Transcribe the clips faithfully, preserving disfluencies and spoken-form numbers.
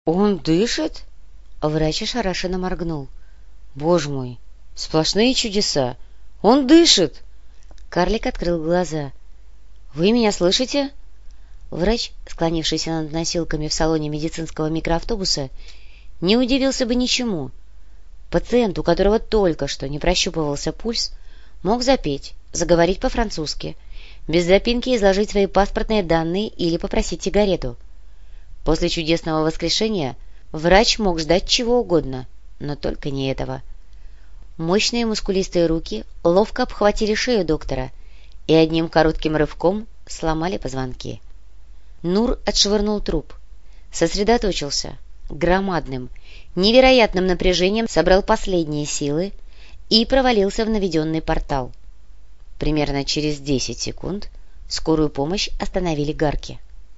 Он дышит? Врач ошарашенно моргнул. Боже мой, сплошные чудеса! Он дышит! Карлик открыл глаза. Вы меня слышите? Врач, склонившийся над носилками в салоне медицинского микроавтобуса, не удивился бы ничему. Пациент, у которого только что не прощупывался пульс, мог запеть, заговорить по-французски, без запинки изложить свои паспортные данные или попросить сигарету. После чудесного воскрешения врач мог ждать чего угодно, но только не этого. Мощные мускулистые руки ловко обхватили шею доктора и одним коротким рывком сломали позвонки. Нур отшвырнул труп, сосредоточился, громадным, невероятным напряжением собрал последние силы и провалился в наведенный портал. Примерно через десять секунд скорую помощь остановили гарки.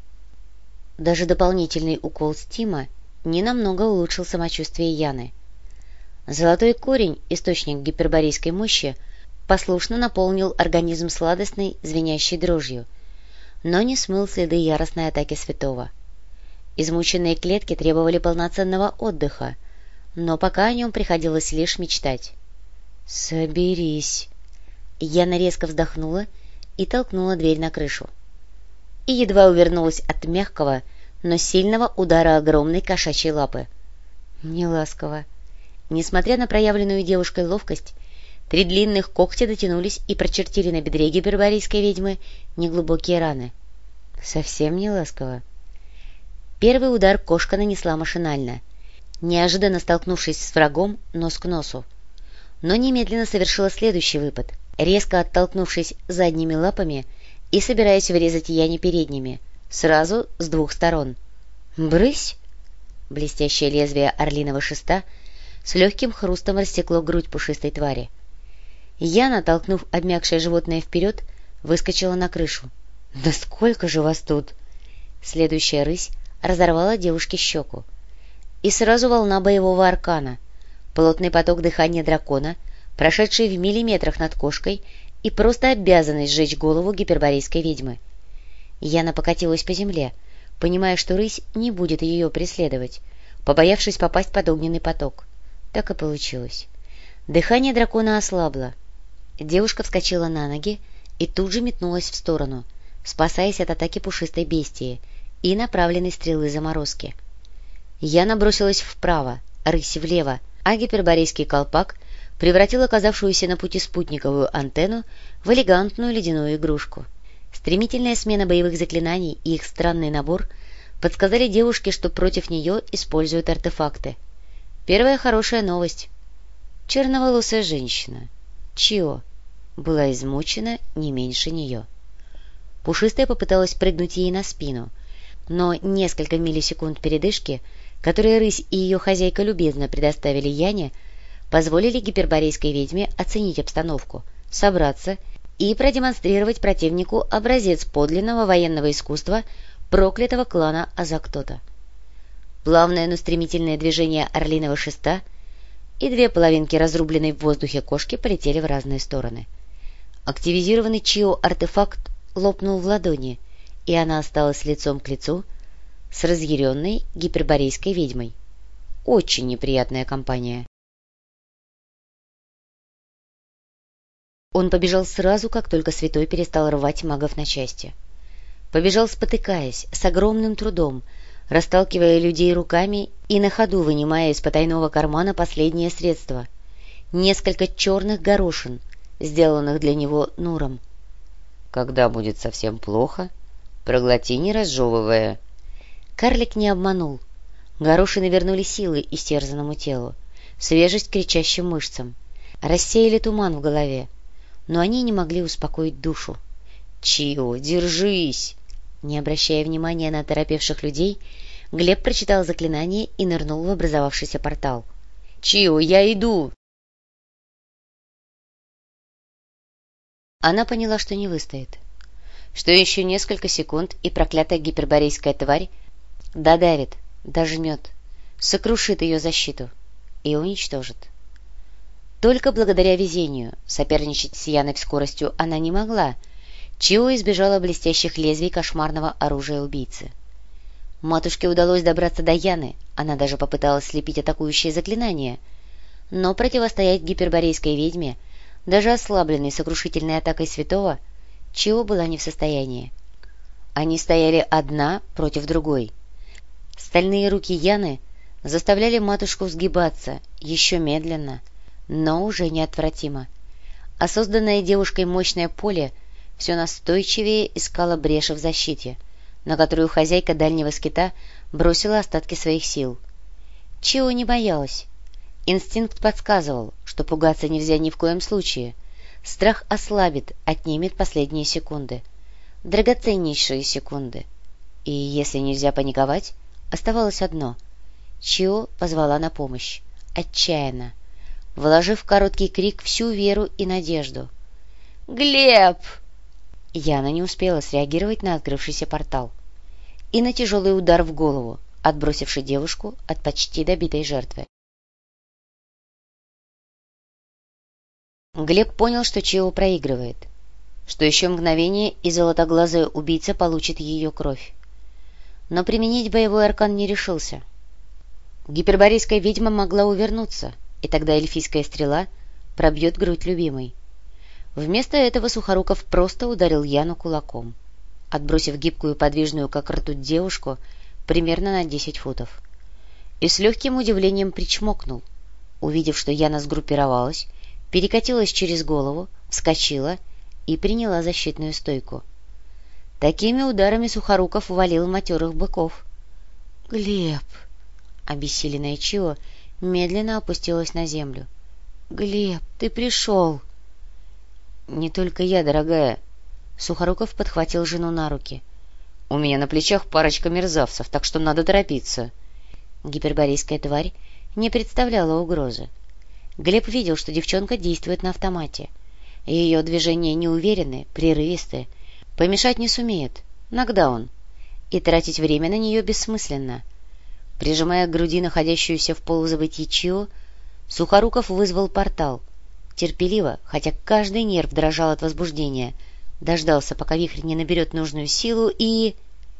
Даже дополнительный укол стима ненамного улучшил самочувствие Яны. Золотой корень, источник гиперборейской мощи, послушно наполнил организм сладостной, звенящей дрожью, но не смыл следы яростной атаки святого. Измученные клетки требовали полноценного отдыха, но пока о нем приходилось лишь мечтать. «Соберись!» Яна резко вздохнула и толкнула дверь на крышу. И едва увернулась от мягкого, но сильного удара огромной кошачьей лапы. Неласково. Несмотря на проявленную девушкой ловкость, три длинных когтя дотянулись и прочертили на бедре гиперборейской ведьмы неглубокие раны. Совсем не ласково. Первый удар кошка нанесла машинально, неожиданно столкнувшись с врагом нос к носу, но немедленно совершила следующий выпад, резко оттолкнувшись задними лапами и собираясь врезать Яне передними, сразу с двух сторон. «Брысь!» Блестящее лезвие орлиного шеста с легким хрустом рассекло грудь пушистой твари. Яна, толкнув обмякшее животное вперед, выскочила на крышу. «Да сколько же вас тут!» Следующая рысь разорвала девушке щеку. И сразу волна боевого аркана, плотный поток дыхания дракона, прошедший в миллиметрах над кошкой и просто обязанный сжечь голову гиперборейской ведьмы. Яна покатилась по земле, понимая, что рысь не будет ее преследовать, побоявшись попасть под огненный поток. Так и получилось. Дыхание дракона ослабло. Девушка вскочила на ноги и тут же метнулась в сторону, спасаясь от атаки пушистой бестии и направленной стрелы заморозки. Яна бросилась вправо, рысь влево, а гиперборейский колпак превратил оказавшуюся на пути спутниковую антенну в элегантную ледяную игрушку. Стремительная смена боевых заклинаний и их странный набор подсказали девушке, что против нее используют артефакты. Первая хорошая новость. Черноволосая женщина, Чио, была измучена не меньше нее. Пушистая попыталась прыгнуть ей на спину, но несколько миллисекунд передышки, которые рысь и ее хозяйка любезно предоставили Яне, позволили гиперборейской ведьме оценить обстановку, собраться и продемонстрировать противнику образец подлинного военного искусства проклятого клана Азактота. Плавное, но стремительное движение орлиного шеста, и две половинки разрубленной в воздухе кошки полетели в разные стороны. Активизированный Чио артефакт лопнул в ладони, и она осталась лицом к лицу с разъяренной гиперборейской ведьмой. Очень неприятная компания. Он побежал сразу, как только святой перестал рвать магов на части. Побежал, спотыкаясь, с огромным трудом, расталкивая людей руками и на ходу вынимая из потайного кармана последнее средство — несколько черных горошин, сделанных для него Нуром. «Когда будет совсем плохо, проглоти, не разжевывая». Карлик не обманул. Горошины вернули силы истерзанному телу, свежесть кричащим мышцам, рассеяли туман в голове, но они не могли успокоить душу. «Чио, держись!» Не обращая внимания на оторопевших людей, Глеб прочитал заклинание и нырнул в образовавшийся портал. «Чио, я иду!» Она поняла, что не выстоит, что еще несколько секунд, и проклятая гиперборейская тварь додавит, дожмет, сокрушит ее защиту и уничтожит. Только благодаря везению соперничать с Яной в скоростью она не могла. Чио избежала блестящих лезвий кошмарного оружия убийцы. Матушке удалось добраться до Яны, Она даже попыталась слепить атакующее заклинание, но противостоять гиперборейской ведьме, даже ослабленной сокрушительной атакой святого, Чио была не в состоянии. Они стояли одна против другой. Стальные руки Яны заставляли матушку сгибаться еще медленно, но уже неотвратимо. А созданное девушкой мощное поле все настойчивее искало бреши в защите, на которую хозяйка дальнего скита бросила остатки своих сил. Чио не боялась. Инстинкт подсказывал, что пугаться нельзя ни в коем случае. Страх ослабит, отнимет последние секунды. Драгоценнейшие секунды. И если нельзя паниковать, оставалось одно. Чио позвала на помощь. Отчаянно. Вложив в короткий крик всю веру и надежду. «Глеб!» Яна не успела среагировать на открывшийся портал и на тяжелый удар в голову, отбросивший девушку от почти добитой жертвы. Глеб понял, что Чио проигрывает, что еще мгновение и золотоглазая убийца получит ее кровь. Но применить боевой аркан не решился. Гиперборейская ведьма могла увернуться, и тогда эльфийская стрела пробьет грудь любимой. Вместо этого Сухоруков просто ударил Яну кулаком, отбросив гибкую подвижную как ртуть девушку примерно на десять футов. И с легким удивлением причмокнул, увидев, что Яна сгруппировалась, перекатилась через голову, вскочила и приняла защитную стойку. Такими ударами Сухоруков валил матерых быков. «Глеб!» Обессиленная Чио медленно опустилась на землю. «Глеб, ты пришел!» «Не только я, дорогая!» Сухоруков подхватил жену на руки. «У меня на плечах парочка мерзавцев, так что надо торопиться!» Гиперборейская тварь не представляла угрозы. Глеб видел, что девчонка действует на автомате. Ее движения неуверенны, прерывисты. Помешать не сумеет. Нокдаун. И тратить время на нее бессмысленно. Прижимая к груди находящуюся в полузабытии Чио, Сухоруков вызвал портал. Терпеливо, хотя каждый нерв дрожал от возбуждения, дождался, пока вихрь не наберет нужную силу, и...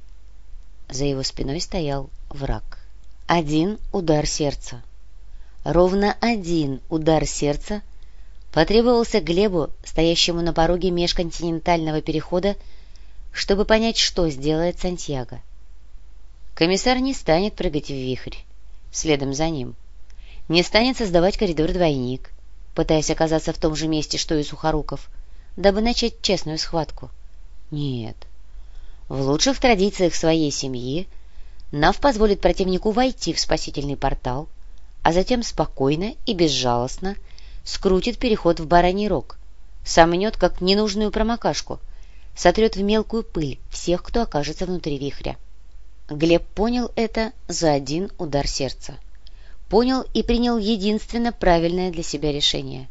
За его спиной стоял враг. Один удар сердца. Ровно один удар сердца потребовался Глебу, стоящему на пороге межконтинентального перехода, чтобы понять, что сделает Сантьяго. Комиссар не станет прыгать в вихрь следом за ним, не станет создавать коридор-двойник, пытаясь оказаться в том же месте, что и Сухоруков, дабы начать честную схватку. Нет. В лучших традициях своей семьи Нав позволит противнику войти в спасительный портал, а затем спокойно и безжалостно скрутит переход в бараний рог, сомнет, как ненужную промокашку, сотрет в мелкую пыль всех, кто окажется внутри вихря. Глеб понял это за один удар сердца. Понял и принял единственно правильное для себя решение.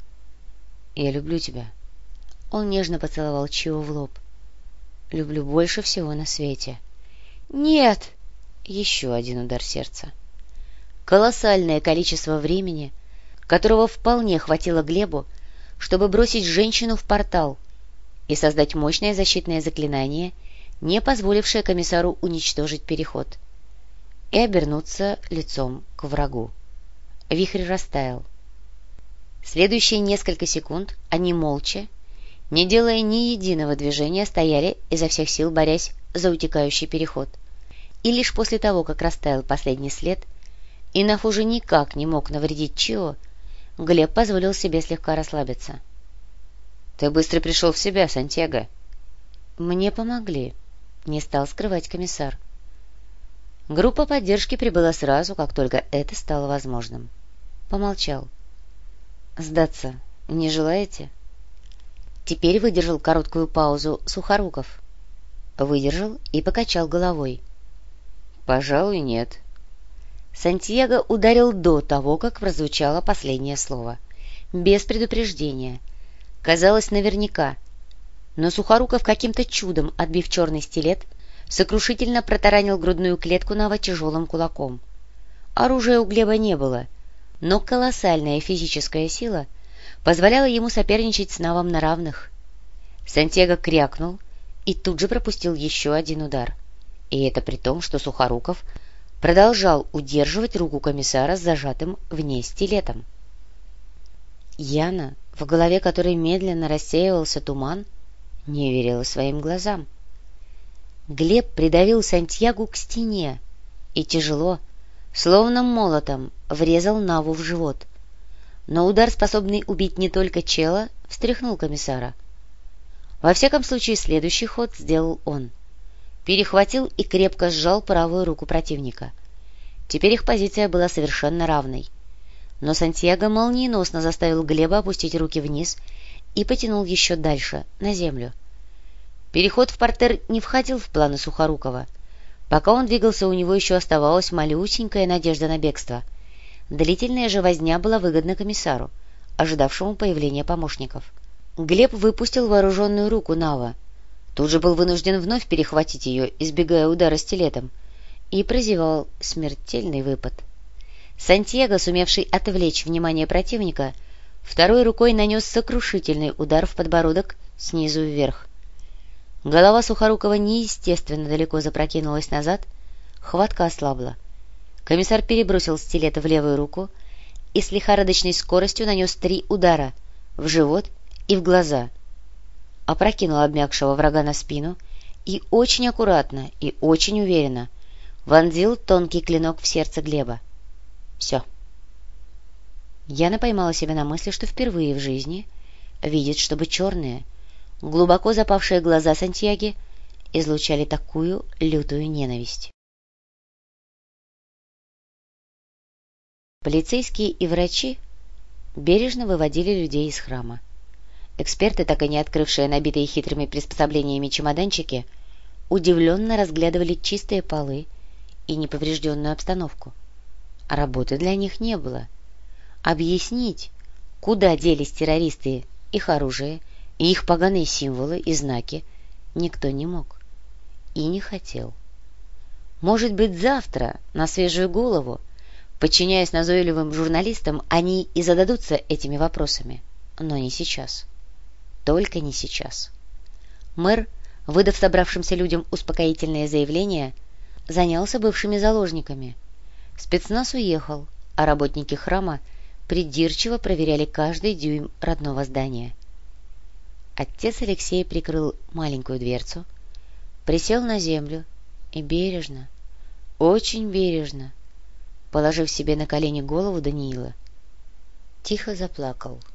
«Я люблю тебя». Он нежно поцеловал Чио в лоб. «Люблю больше всего на свете». «Нет!» Еще один удар сердца. Колоссальное количество времени, которого вполне хватило Глебу, чтобы бросить женщину в портал и создать мощное защитное заклинание, не позволившее комиссару уничтожить переход, и обернуться лицом к врагу. Вихрь растаял. Следующие несколько секунд они молча, не делая ни единого движения, стояли изо всех сил, борясь за утекающий переход. И лишь после того, как растаял последний след, и Нав уже никак не мог навредить Чио, Глеб позволил себе слегка расслабиться. — Ты быстро пришел в себя, Сантьяго. — Мне помогли, — не стал скрывать комиссар. Группа поддержки прибыла сразу, как только это стало возможным. Помолчал. — Сдаться не желаете? Теперь выдержал короткую паузу Сухоруков. Выдержал и покачал головой. — Пожалуй, нет. Сантьяго ударил до того, как прозвучало последнее слово. Без предупреждения. Казалось, наверняка. Но Сухоруков, каким-то чудом отбив черный стилет, сокрушительно протаранил грудную клетку Нава тяжелым кулаком. Оружия у Глеба не было, но колоссальная физическая сила позволяла ему соперничать с Навом на равных. Сантьяго крякнул и тут же пропустил еще один удар. И это при том, что Сухоруков продолжал удерживать руку комиссара с зажатым в ней стилетом. Яна, в голове которой медленно рассеивался туман, не верила своим глазам. Глеб придавил Сантьягу к стене и тяжело, словно молотом, врезал Наву в живот. Но удар, способный убить не только чела, встряхнул комиссара. Во всяком случае, следующий ход сделал он. Перехватил и крепко сжал правую руку противника. Теперь их позиция была совершенно равной. Но Сантьяго молниеносно заставил Глеба опустить руки вниз и потянул еще дальше, на землю. Переход в партер не входил в планы Сухорукова. Пока он двигался, у него еще оставалась малюсенькая надежда на бегство. Длительная же возня была выгодна комиссару, ожидавшему появления помощников. Глеб выпустил вооруженную руку Нава. Тут же был вынужден вновь перехватить ее, избегая удара стилетом, и прозевал смертельный выпад. Сантьяго, сумевший отвлечь внимание противника, второй рукой нанес сокрушительный удар в подбородок снизу вверх. Голова Сухорукова неестественно далеко запрокинулась назад, хватка ослабла. Комиссар перебросил стилет в левую руку и с лихорадочной скоростью нанес три удара в живот и в глаза. Опрокинул обмякшего врага на спину и очень аккуратно и очень уверенно вонзил тонкий клинок в сердце Глеба. Все. Яна поймала себя на мысли, что впервые в жизни видит, чтобы черные, глубоко запавшие глаза Сантьяги излучали такую лютую ненависть. Полицейские и врачи бережно выводили людей из храма. Эксперты, так и не открывшие набитые хитрыми приспособлениями чемоданчики, удивленно разглядывали чистые полы и неповрежденную обстановку. А работы для них не было. Объяснить, куда делись террористы, их оружие и их поганые символы и знаки, никто не мог и не хотел. Может быть, завтра, на свежую голову, подчиняясь назойливым журналистам, они и зададутся этими вопросами, но не сейчас. Только не сейчас. Мэр, выдав собравшимся людям успокоительное заявление, занялся бывшими заложниками. Спецназ уехал, а работники храма придирчиво проверяли каждый дюйм родного здания. Отец Алексей прикрыл маленькую дверцу, присел на землю и бережно, очень бережно, положив себе на колени голову Даниила, тихо заплакал.